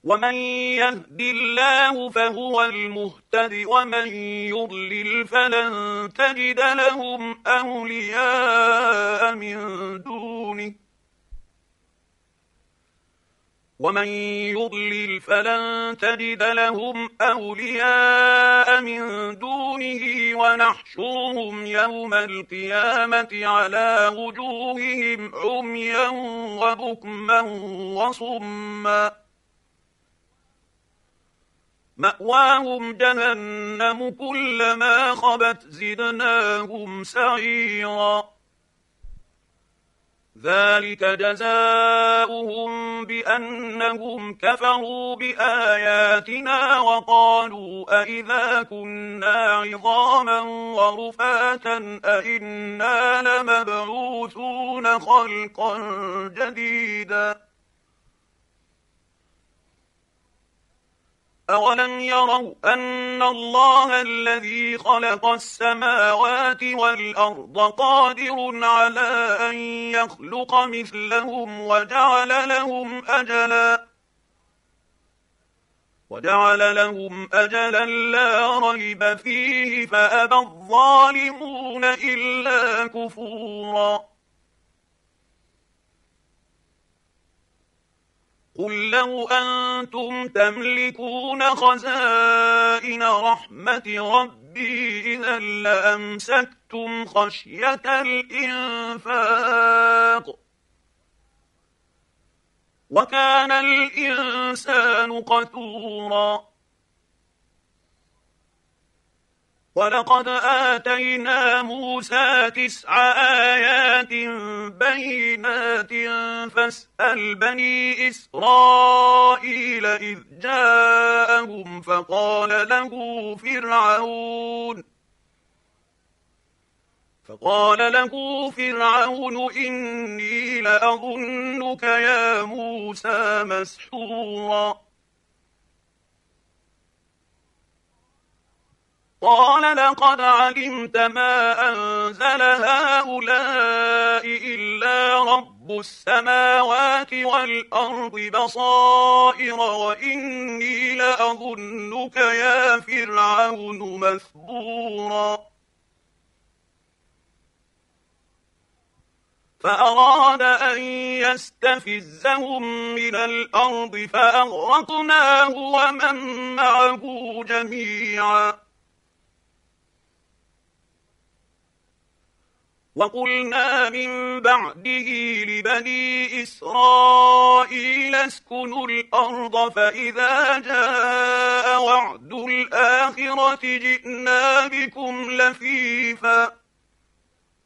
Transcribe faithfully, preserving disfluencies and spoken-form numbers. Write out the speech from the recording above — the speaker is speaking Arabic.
ومن يهد الله فهو المهتد ومن يضلل فلن تجد لهم أولياء من دونه ومن يضلل فلن تجد لهم أولياء من دونه ونحشرهم يوم القيامة على وجوههم عميا وبكما وصما مأواهم جهنم كلما خبت زدناهم سعيرا ذلك جزاؤهم بأنهم كفروا بآياتنا وقالوا أئذا كنا عظاما ورفاتا أئنا لمبعوثون خلقا جديدا أولم يروا أن الله الذي خلق السماوات والأرض قادر على أن يخلق مثلهم وجعل لهم أجلا وجعل لهم أجلا لا ريب فيه فأبى الظالمون إلا كفورا قل لو أنتم تملكون خزائن رحمة ربي إذا لأمسكتم خشية الإنفاق وكان الإنسان قتورا ولقد آتينا موسى تسع آيات بينات فاسأل بني إسرائيل إذ جاءهم فقال له فرعون فقال له فرعون إني لأظنك يا موسى مسحورا قال لقد علمت ما أنزل هؤلاء إلا رب السماوات والأرض بصائر وإني لأظنك يا فرعون مثبورا فأراد أن يستفزهم من الأرض فأغرقناه ومن معه جميعا وقلنا من بعده لبني إسرائيل اسكنوا الأرض فإذا جاء وعد الآخرة جئنا بكم لفيفا